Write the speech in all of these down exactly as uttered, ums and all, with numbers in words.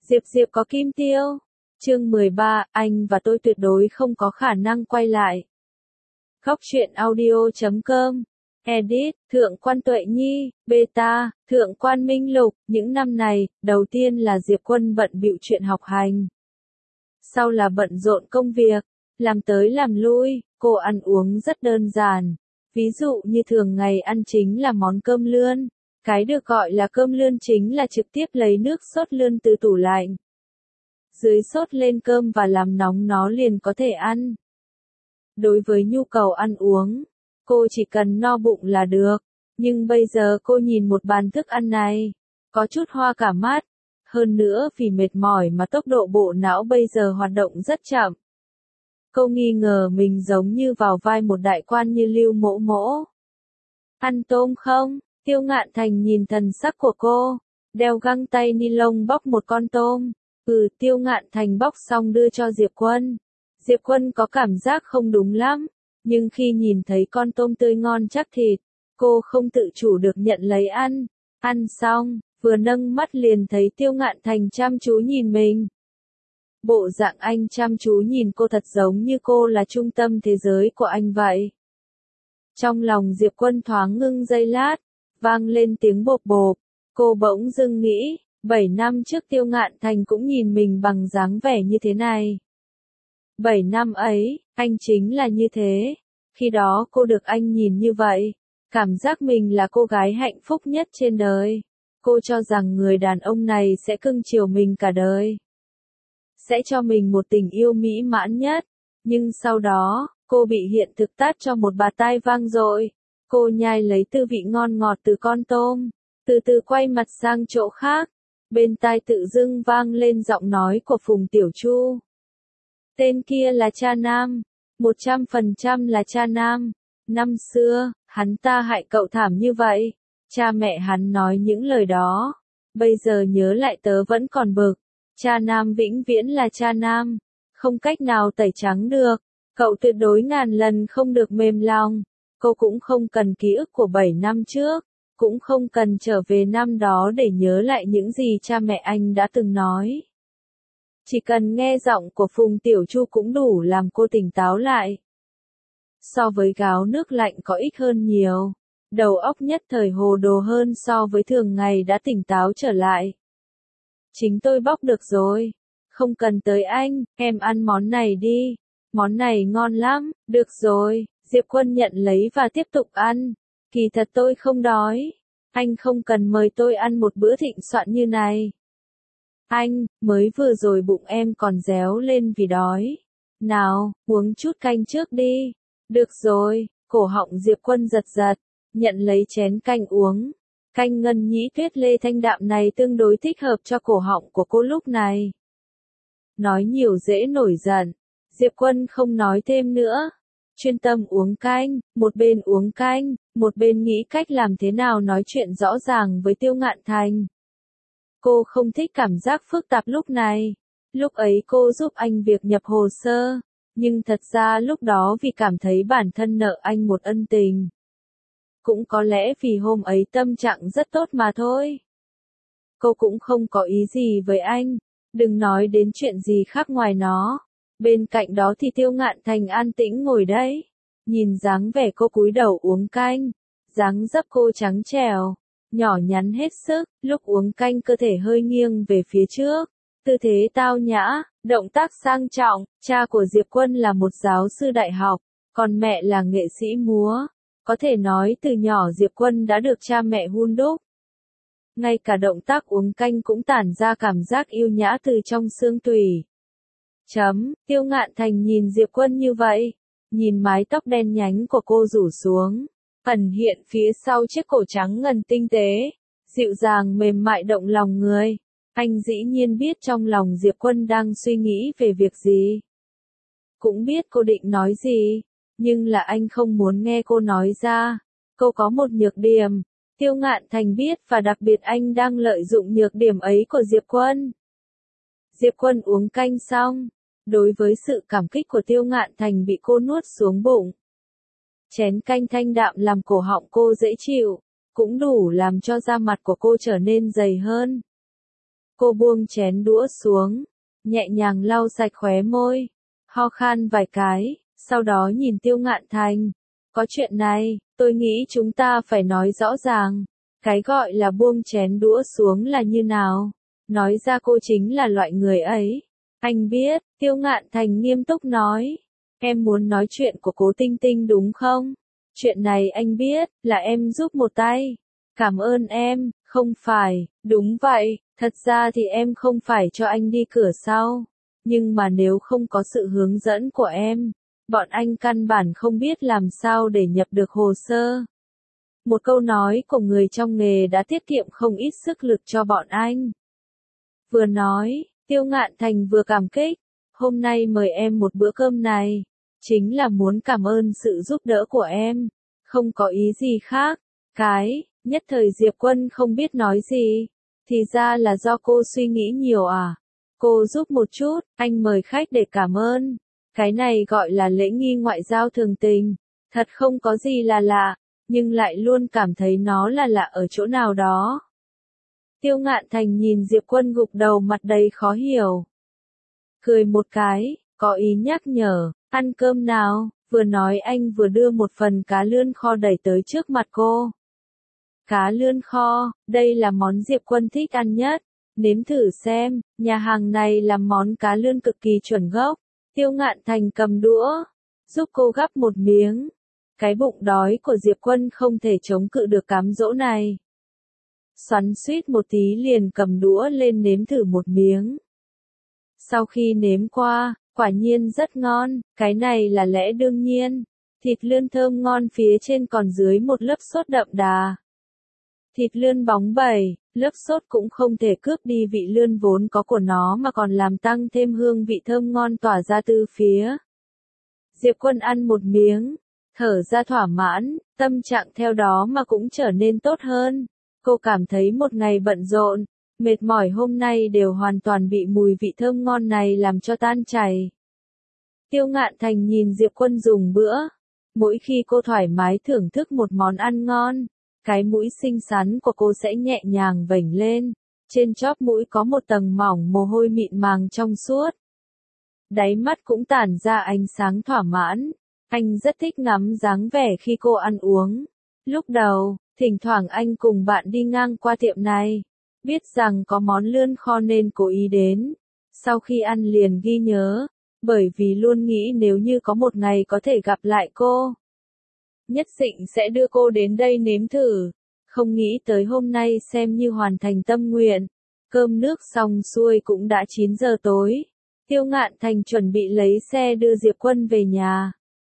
Diệp Diệp có kim tiêu. Chương mười ba, anh và tôi tuyệt đối không có khả năng quay lại. Góc truyện audio chấm com. Edit, Thượng quan Tuệ Nhi, Beta, Thượng quan Minh Lục. Những năm này, đầu tiên là Diệp Quân bận bịu chuyện học hành. Sau là bận rộn công việc, làm tới làm lui, cô ăn uống rất đơn giản. Ví dụ như thường ngày ăn chính là món cơm lươn. Cái được gọi là cơm lươn chính là trực tiếp lấy nước sốt lươn từ tủ lạnh. Dưới sốt lên cơm và làm nóng nó liền có thể ăn. Đối với nhu cầu ăn uống, cô chỉ cần no bụng là được. Nhưng bây giờ cô nhìn một bàn thức ăn này, có chút hoa cả mắt. Hơn nữa vì mệt mỏi mà tốc độ bộ não bây giờ hoạt động rất chậm. Cô nghi ngờ mình giống như vào vai một đại quan như Lưu Mỗ Mỗ. Ăn tôm không? Tiêu Ngạn Thành nhìn thần sắc của cô, đeo găng tay ni lông bóc một con tôm. Ừ, Tiêu Ngạn Thành bóc xong đưa cho Diệp Quân. Diệp Quân có cảm giác không đúng lắm, nhưng khi nhìn thấy con tôm tươi ngon chắc thịt, cô không tự chủ được nhận lấy ăn. Ăn xong, vừa nâng mắt liền thấy Tiêu Ngạn Thành chăm chú nhìn mình. Bộ dạng anh chăm chú nhìn cô thật giống như cô là trung tâm thế giới của anh vậy. Trong lòng Diệp Quân thoáng ngưng giây lát, vang lên tiếng bộp bộp. Cô bỗng dưng nghĩ, bảy năm trước Tiêu Ngạn Thành cũng nhìn mình bằng dáng vẻ như thế này. Bảy năm ấy, anh chính là như thế. Khi đó cô được anh nhìn như vậy, cảm giác mình là cô gái hạnh phúc nhất trên đời. Cô cho rằng người đàn ông này sẽ cưng chiều mình cả đời. Sẽ cho mình một tình yêu mỹ mãn nhất. Nhưng sau đó, cô bị hiện thực tát cho một bạt tai vang dội. Cô nhai lấy tư vị ngon ngọt từ con tôm, từ từ quay mặt sang chỗ khác. Bên tai tự dưng vang lên giọng nói của Phùng Tiểu Chu. Tên kia là cha nam, một trăm phần trăm là cha nam. Năm xưa, hắn ta hại cậu thảm như vậy. Cha mẹ hắn nói những lời đó. Bây giờ nhớ lại tớ vẫn còn bực. Cha nam vĩnh viễn là cha nam. Không cách nào tẩy trắng được. Cậu tuyệt đối ngàn lần không được mềm lòng. Cô cũng không cần ký ức của bảy năm trước. Cũng không cần trở về năm đó để nhớ lại những gì cha mẹ anh đã từng nói. Chỉ cần nghe giọng của Phùng Tiểu Chu cũng đủ làm cô tỉnh táo lại. So với gáo nước lạnh có ích hơn nhiều. Đầu óc nhất thời hồ đồ hơn so với thường ngày đã tỉnh táo trở lại. Chính tôi bóc được rồi. Không cần tới anh, em ăn món này đi. Món này ngon lắm, được rồi. Diệp Quân nhận lấy và tiếp tục ăn. Kỳ thật tôi không đói. Anh không cần mời tôi ăn một bữa thịnh soạn như này. Anh, mới vừa rồi bụng em còn réo lên vì đói. Nào, uống chút canh trước đi. Được rồi, cổ họng Diệp Quân giật giật, nhận lấy chén canh uống. Canh ngân nhĩ tuyết lê thanh đạm này tương đối thích hợp cho cổ họng của cô lúc này. Nói nhiều dễ nổi giận, Diệp Quân không nói thêm nữa. Chuyên tâm uống canh, một bên uống canh, một bên nghĩ cách làm thế nào nói chuyện rõ ràng với Tiêu Ngạn Thành. Cô không thích cảm giác phức tạp lúc này. Lúc ấy cô giúp anh việc nhập hồ sơ, nhưng thật ra lúc đó vì cảm thấy bản thân nợ anh một ân tình. Cũng có lẽ vì hôm ấy tâm trạng rất tốt mà thôi. Cô cũng không có ý gì với anh, đừng nói đến chuyện gì khác ngoài nó. Bên cạnh đó thì Tiêu Ngạn Thành an tĩnh ngồi đấy, nhìn dáng vẻ cô cúi đầu uống canh, dáng dấp cô trắng trẻo, nhỏ nhắn hết sức, lúc uống canh cơ thể hơi nghiêng về phía trước, tư thế tao nhã, động tác sang trọng. Cha của Diệp Quân là một giáo sư đại học, còn mẹ là nghệ sĩ múa, có thể nói từ nhỏ Diệp Quân đã được cha mẹ hun đúc. Ngay cả động tác uống canh cũng tản ra cảm giác yêu nhã từ trong xương tủy. Chấm, Tiêu Ngạn Thành nhìn Diệp Quân như vậy, nhìn mái tóc đen nhánh của cô rủ xuống, ẩn hiện phía sau chiếc cổ trắng ngần tinh tế, dịu dàng mềm mại động lòng người. Anh dĩ nhiên biết trong lòng Diệp Quân đang suy nghĩ về việc gì. Cũng biết cô định nói gì, nhưng là anh không muốn nghe cô nói ra. Cô có một nhược điểm, Tiêu Ngạn Thành biết và đặc biệt anh đang lợi dụng nhược điểm ấy của Diệp Quân. Diệp Quân uống canh xong, đối với sự cảm kích của Tiêu Ngạn Thành bị cô nuốt xuống bụng. Chén canh thanh đạm làm cổ họng cô dễ chịu, cũng đủ làm cho da mặt của cô trở nên dày hơn. Cô buông chén đũa xuống, nhẹ nhàng lau sạch khóe môi, ho khan vài cái, sau đó nhìn Tiêu Ngạn Thành. Có chuyện này, tôi nghĩ chúng ta phải nói rõ ràng. Cái gọi là buông chén đũa xuống là như nào? Nói ra cô chính là loại người ấy. Anh biết, Tiêu Ngạn Thành nghiêm túc nói. Em muốn nói chuyện của Cố Tinh Tinh đúng không? Chuyện này anh biết, là em giúp một tay. Cảm ơn em, không phải, đúng vậy, thật ra thì em không phải cho anh đi cửa sau. Nhưng mà nếu không có sự hướng dẫn của em, bọn anh căn bản không biết làm sao để nhập được hồ sơ. Một câu nói của người trong nghề đã tiết kiệm không ít sức lực cho bọn anh. Vừa nói, Tiêu Ngạn Thành vừa cảm kích, hôm nay mời em một bữa cơm này, chính là muốn cảm ơn sự giúp đỡ của em, không có ý gì khác. Cái, nhất thời Diệp Quân không biết nói gì, thì ra là do cô suy nghĩ nhiều à. Cô giúp một chút, anh mời khách để cảm ơn. Cái này gọi là lễ nghi ngoại giao thường tình, thật không có gì là lạ, nhưng lại luôn cảm thấy nó là lạ ở chỗ nào đó. Tiêu Ngạn Thành nhìn Diệp Quân gục đầu mặt đầy khó hiểu. Cười một cái, có ý nhắc nhở, ăn cơm nào, vừa nói anh vừa đưa một phần cá lươn kho đẩy tới trước mặt cô. Cá lươn kho, đây là món Diệp Quân thích ăn nhất, nếm thử xem, nhà hàng này làm món cá lươn cực kỳ chuẩn gốc. Tiêu Ngạn Thành cầm đũa, giúp cô gắp một miếng. Cái bụng đói của Diệp Quân không thể chống cự được cám dỗ này. Xoắn xuýt một tí liền cầm đũa lên nếm thử một miếng. Sau khi nếm qua, quả nhiên rất ngon, cái này là lẽ đương nhiên. Thịt lươn thơm ngon phía trên còn dưới một lớp sốt đậm đà. Thịt lươn bóng bẩy, lớp sốt cũng không thể cướp đi vị lươn vốn có của nó mà còn làm tăng thêm hương vị thơm ngon tỏa ra từ phía. Diệp Quân ăn một miếng, thở ra thỏa mãn, tâm trạng theo đó mà cũng trở nên tốt hơn. Cô cảm thấy một ngày bận rộn, mệt mỏi hôm nay đều hoàn toàn bị mùi vị thơm ngon này làm cho tan chảy. Tiêu Ngạn Thành nhìn Diệp Quân dùng bữa. Mỗi khi cô thoải mái thưởng thức một món ăn ngon, cái mũi xinh xắn của cô sẽ nhẹ nhàng vểnh lên. Trên chóp mũi có một tầng mỏng mồ hôi mịn màng trong suốt. Đáy mắt cũng tản ra ánh sáng thỏa mãn. Anh rất thích ngắm dáng vẻ khi cô ăn uống. Lúc đầu, thỉnh thoảng anh cùng bạn đi ngang qua tiệm này. Biết rằng có món lươn kho nên cố ý đến. Sau khi ăn liền ghi nhớ. Bởi vì luôn nghĩ nếu như có một ngày có thể gặp lại cô, nhất định sẽ đưa cô đến đây nếm thử. Không nghĩ tới hôm nay xem như hoàn thành tâm nguyện. Cơm nước xong xuôi cũng đã chín giờ tối. Tiêu Ngạn Thành chuẩn bị lấy xe đưa Diệp Quân về nhà.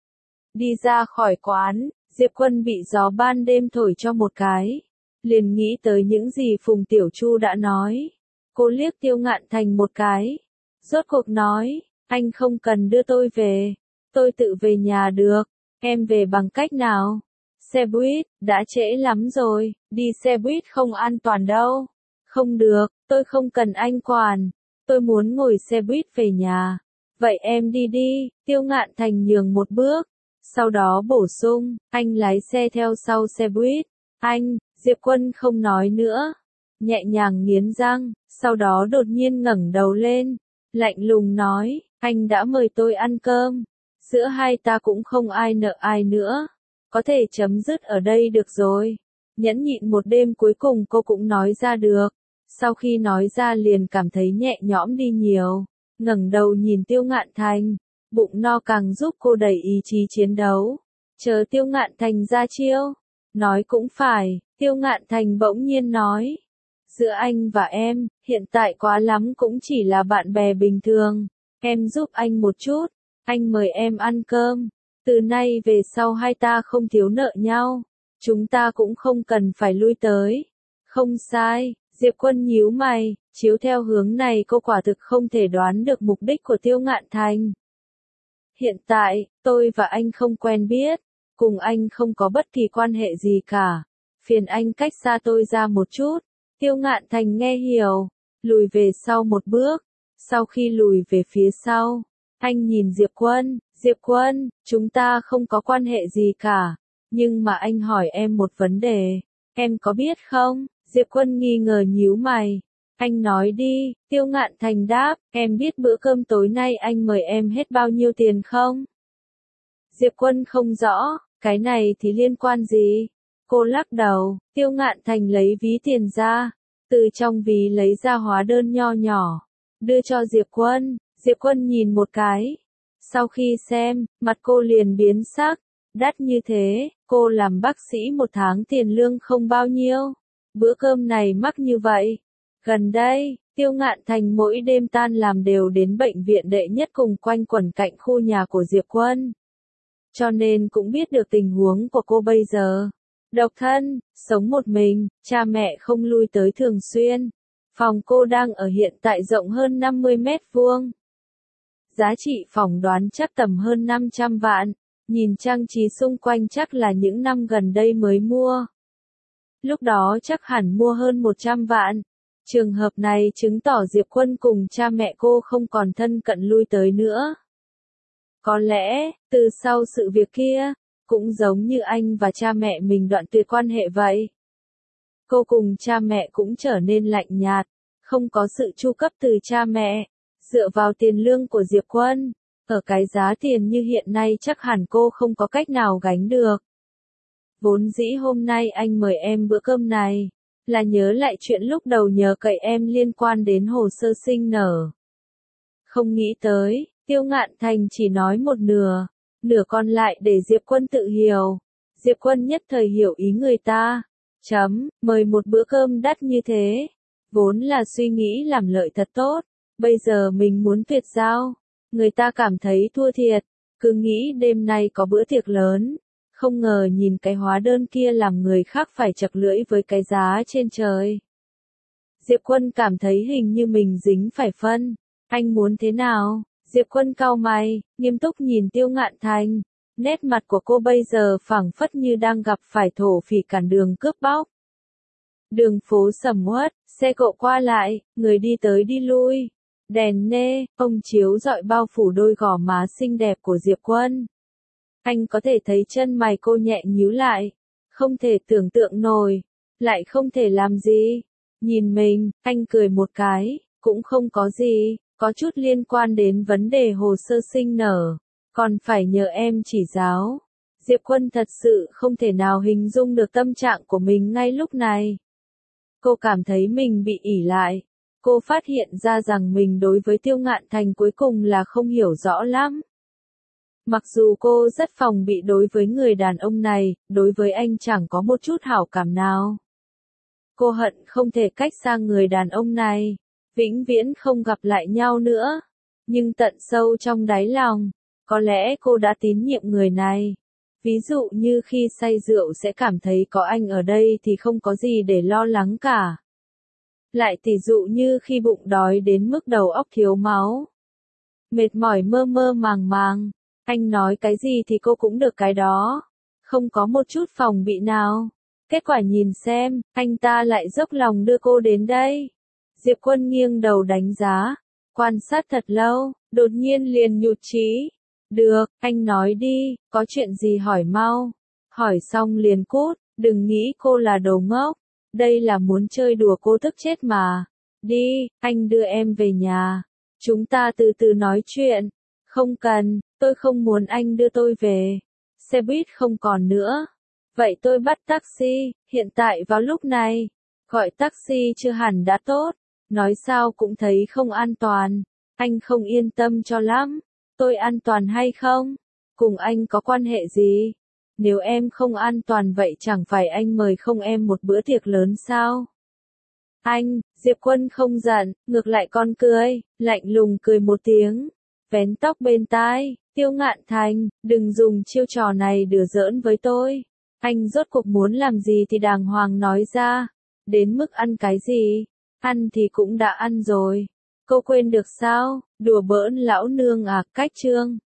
Đi ra khỏi quán, Diệp Quân bị gió ban đêm thổi cho một cái. Liền nghĩ tới những gì Phùng Tiểu Chu đã nói. Cô liếc Tiêu Ngạn Thành một cái. Rốt cuộc nói, anh không cần đưa tôi về. Tôi tự về nhà được. Em về bằng cách nào? Xe buýt, đã trễ lắm rồi, đi xe buýt không an toàn đâu. Không được, tôi không cần anh quản. Tôi muốn ngồi xe buýt về nhà. Vậy em đi đi, Tiêu Ngạn Thành nhường một bước. Sau đó bổ sung, anh lái xe theo sau xe buýt. Anh, Diệp Quân không nói nữa. Nhẹ nhàng nghiến răng, sau đó đột nhiên ngẩng đầu lên. Lạnh lùng nói, anh đã mời tôi ăn cơm. Giữa hai ta cũng không ai nợ ai nữa. Có thể chấm dứt ở đây được rồi. Nhẫn nhịn một đêm cuối cùng cô cũng nói ra được. Sau khi nói ra liền cảm thấy nhẹ nhõm đi nhiều. Ngẩng đầu nhìn Tiêu Ngạn Thành. Bụng no càng giúp cô đẩy ý chí chiến đấu. Chờ Tiêu Ngạn Thành ra chiêu. Nói cũng phải, Tiêu Ngạn Thành bỗng nhiên nói. Giữa anh và em, hiện tại quá lắm cũng chỉ là bạn bè bình thường. Em giúp anh một chút. Anh mời em ăn cơm. Từ nay về sau hai ta không thiếu nợ nhau. Chúng ta cũng không cần phải lui tới. Không sai, Diệp Quân nhíu mày, chiếu theo hướng này cô quả thực không thể đoán được mục đích của Tiêu Ngạn Thành. Hiện tại, tôi và anh không quen biết. Cùng anh không có bất kỳ quan hệ gì cả. Phiền anh cách xa tôi ra một chút. Tiêu Ngạn Thành nghe hiểu. Lùi về sau một bước. Sau khi lùi về phía sau, anh nhìn Diệp Quân. Diệp Quân, chúng ta không có quan hệ gì cả. Nhưng mà anh hỏi em một vấn đề. Em có biết không? Diệp Quân nghi ngờ nhíu mày. Anh nói đi, Tiêu Ngạn Thành đáp, em biết bữa cơm tối nay anh mời em hết bao nhiêu tiền không? Diệp Quân không rõ, cái này thì liên quan gì? Cô lắc đầu, Tiêu Ngạn Thành lấy ví tiền ra, từ trong ví lấy ra hóa đơn nho nhỏ, đưa cho Diệp Quân. Diệp Quân nhìn một cái, sau khi xem, mặt cô liền biến sắc, đắt như thế, cô làm bác sĩ một tháng tiền lương không bao nhiêu, bữa cơm này mắc như vậy. Gần đây, Tiêu Ngạn Thành mỗi đêm tan làm đều đến bệnh viện đệ nhất cùng quanh quẩn cạnh khu nhà của Diệp Quân. Cho nên cũng biết được tình huống của cô bây giờ. Độc thân, sống một mình, cha mẹ không lui tới thường xuyên. Phòng cô đang ở hiện tại rộng hơn năm mươi mét vuông. Giá trị phòng đoán chắc tầm hơn năm trăm vạn, nhìn trang trí xung quanh chắc là những năm gần đây mới mua. Lúc đó chắc hẳn mua hơn một trăm vạn. Trường hợp này chứng tỏ Diệp Quân cùng cha mẹ cô không còn thân cận lui tới nữa. Có lẽ, từ sau sự việc kia, cũng giống như anh và cha mẹ mình đoạn tuyệt quan hệ vậy. Cô cùng cha mẹ cũng trở nên lạnh nhạt, không có sự chu cấp từ cha mẹ, dựa vào tiền lương của Diệp Quân, ở cái giá tiền như hiện nay chắc hẳn cô không có cách nào gánh được. Vốn dĩ hôm nay anh mời em bữa cơm này, là nhớ lại chuyện lúc đầu nhờ cậy em liên quan đến hồ sơ sinh nở. Không nghĩ tới, Tiêu Ngạn Thành chỉ nói một nửa, nửa còn lại để Diệp Quân tự hiểu. Diệp Quân nhất thời hiểu ý người ta. Chấm, mời một bữa cơm đắt như thế. Vốn là suy nghĩ làm lợi thật tốt, bây giờ mình muốn tuyệt giao. Người ta cảm thấy thua thiệt, cứ nghĩ đêm nay có bữa tiệc lớn. Không ngờ nhìn cái hóa đơn kia làm người khác phải chật lưỡi với cái giá trên trời. Diệp Quân cảm thấy hình như mình dính phải phân. Anh muốn thế nào? Diệp Quân cau mày, nghiêm túc nhìn Tiêu Ngạn Thành. Nét mặt của cô bây giờ phảng phất như đang gặp phải thổ phỉ cản đường cướp bóc. Đường phố sầm uất, xe cộ qua lại, người đi tới đi lui. Đèn nê, ông chiếu rọi bao phủ đôi gò má xinh đẹp của Diệp Quân. Anh có thể thấy chân mày cô nhẹ nhíu lại. Không thể tưởng tượng nổi. Lại không thể làm gì. Nhìn mình, anh cười một cái, cũng không có gì, có chút liên quan đến vấn đề hồ sơ sinh nở. Còn phải nhờ em chỉ giáo. Diệp Quân thật sự không thể nào hình dung được tâm trạng của mình ngay lúc này. Cô cảm thấy mình bị ỷ lại. Cô phát hiện ra rằng mình đối với Tiêu Ngạn Thành cuối cùng là không hiểu rõ lắm. Mặc dù cô rất phòng bị đối với người đàn ông này, đối với anh chẳng có một chút hảo cảm nào. Cô hận không thể cách xa người đàn ông này, vĩnh viễn không gặp lại nhau nữa. Nhưng tận sâu trong đáy lòng, có lẽ cô đã tín nhiệm người này. Ví dụ như khi say rượu sẽ cảm thấy có anh ở đây thì không có gì để lo lắng cả. Lại tỷ dụ như khi bụng đói đến mức đầu óc thiếu máu. Mệt mỏi mơ mơ màng màng. Anh nói cái gì thì cô cũng được cái đó. Không có một chút phòng bị nào. Kết quả nhìn xem, anh ta lại dốc lòng đưa cô đến đây. Diệp Quân nghiêng đầu đánh giá. Quan sát thật lâu, đột nhiên liền nhụt chí. Được, anh nói đi, có chuyện gì hỏi mau. Hỏi xong liền cút, đừng nghĩ cô là đồ ngốc. Đây là muốn chơi đùa cô tức chết mà. Đi, anh đưa em về nhà. Chúng ta từ từ nói chuyện. Không cần, tôi không muốn anh đưa tôi về. Xe buýt không còn nữa. Vậy tôi bắt taxi, hiện tại vào lúc này. Gọi taxi chưa hẳn đã tốt. Nói sao cũng thấy không an toàn. Anh không yên tâm cho lắm. Tôi an toàn hay không? Cùng anh có quan hệ gì? Nếu em không an toàn vậy chẳng phải anh mời không em một bữa tiệc lớn sao? Anh, Diệp Quân không giận, ngược lại con cười, lạnh lùng cười một tiếng. Vén tóc bên tai, Tiêu Ngạn Thành, đừng dùng chiêu trò này đùa giỡn với tôi. Anh rốt cuộc muốn làm gì thì đàng hoàng nói ra. Đến mức ăn cái gì? Ăn thì cũng đã ăn rồi. Cô quên được sao? Đùa bỡn lão nương à, cách chương.